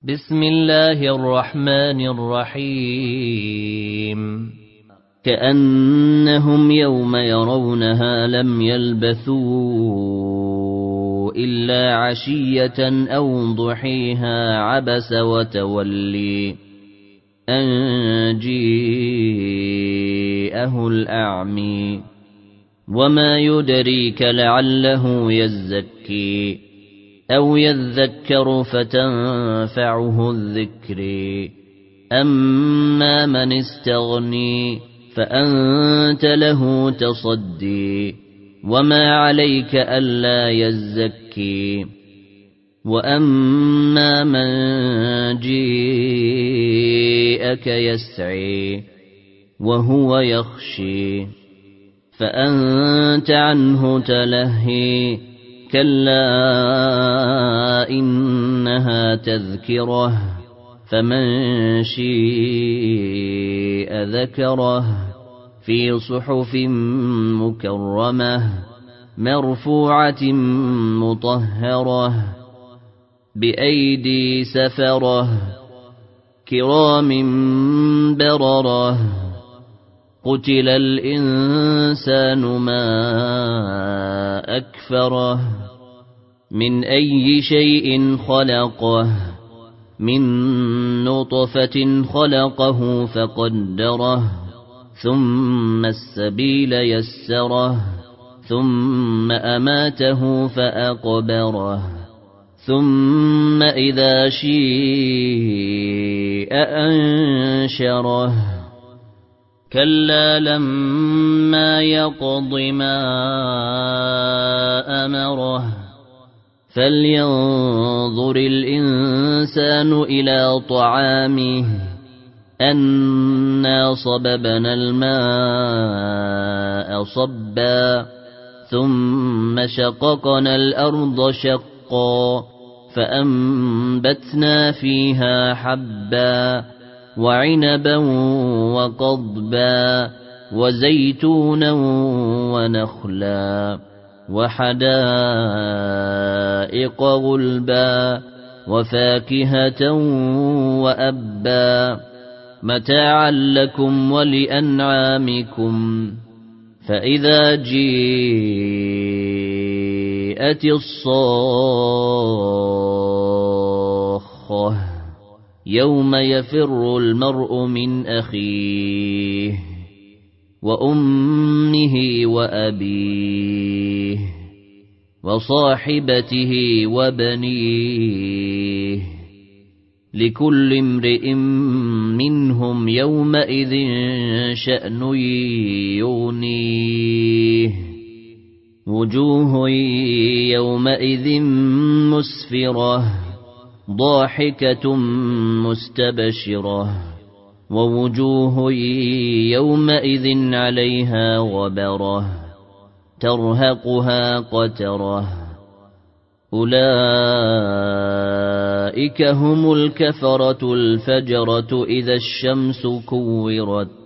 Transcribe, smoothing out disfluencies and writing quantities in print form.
بسم الله الرحمن الرحيم كأنهم يوم يرونها لم يلبثوا إلا عشية أو ضحيها عبس وتولي أن جيءه الأعمي وما يدريك لعله يزكي أو يذكر فتنفعه الذكر أما من استغني فأنت له تصدي وما عليك ألا يزكي وأما من جيءك يسعي وهو يخشي فأنت عنه تلهي كلا إنها تذكرة فمن شيء ذكره في صحف مكرمة مرفوعة مطهرة بأيدي سفرة كرام بررة قتل الإنسان ما أكفره من أي شيء خلقه من نطفة خلقه فقدره ثم السبيل يسره ثم أماته فأقبره ثم إذا شيء أنشره كلا لما يقض ما أمره فلينظر الإنسان إلى طعامه أنا صببنا الماء صبا ثم شققنا الأرض شقا فأنبتنا فيها حبا وعنبا وقضبا وزيتونا ونخلا وحدائق غلبا وفاكهة وأبا متاعا لكم ولأنعامكم فإذا جيءت الصاخة يوم يفر المرء من أخيه وأمه وأبيه وصاحبته وبنيه لكل امرئ منهم يومئذ شأن يغنيه وجوه يومئذ مسفرة ضاحكة مستبشرة ووجوه يومئذ عليها غبرة ترهقها قترة أولئك هم الكفرة الفجرة إذا الشمس كورت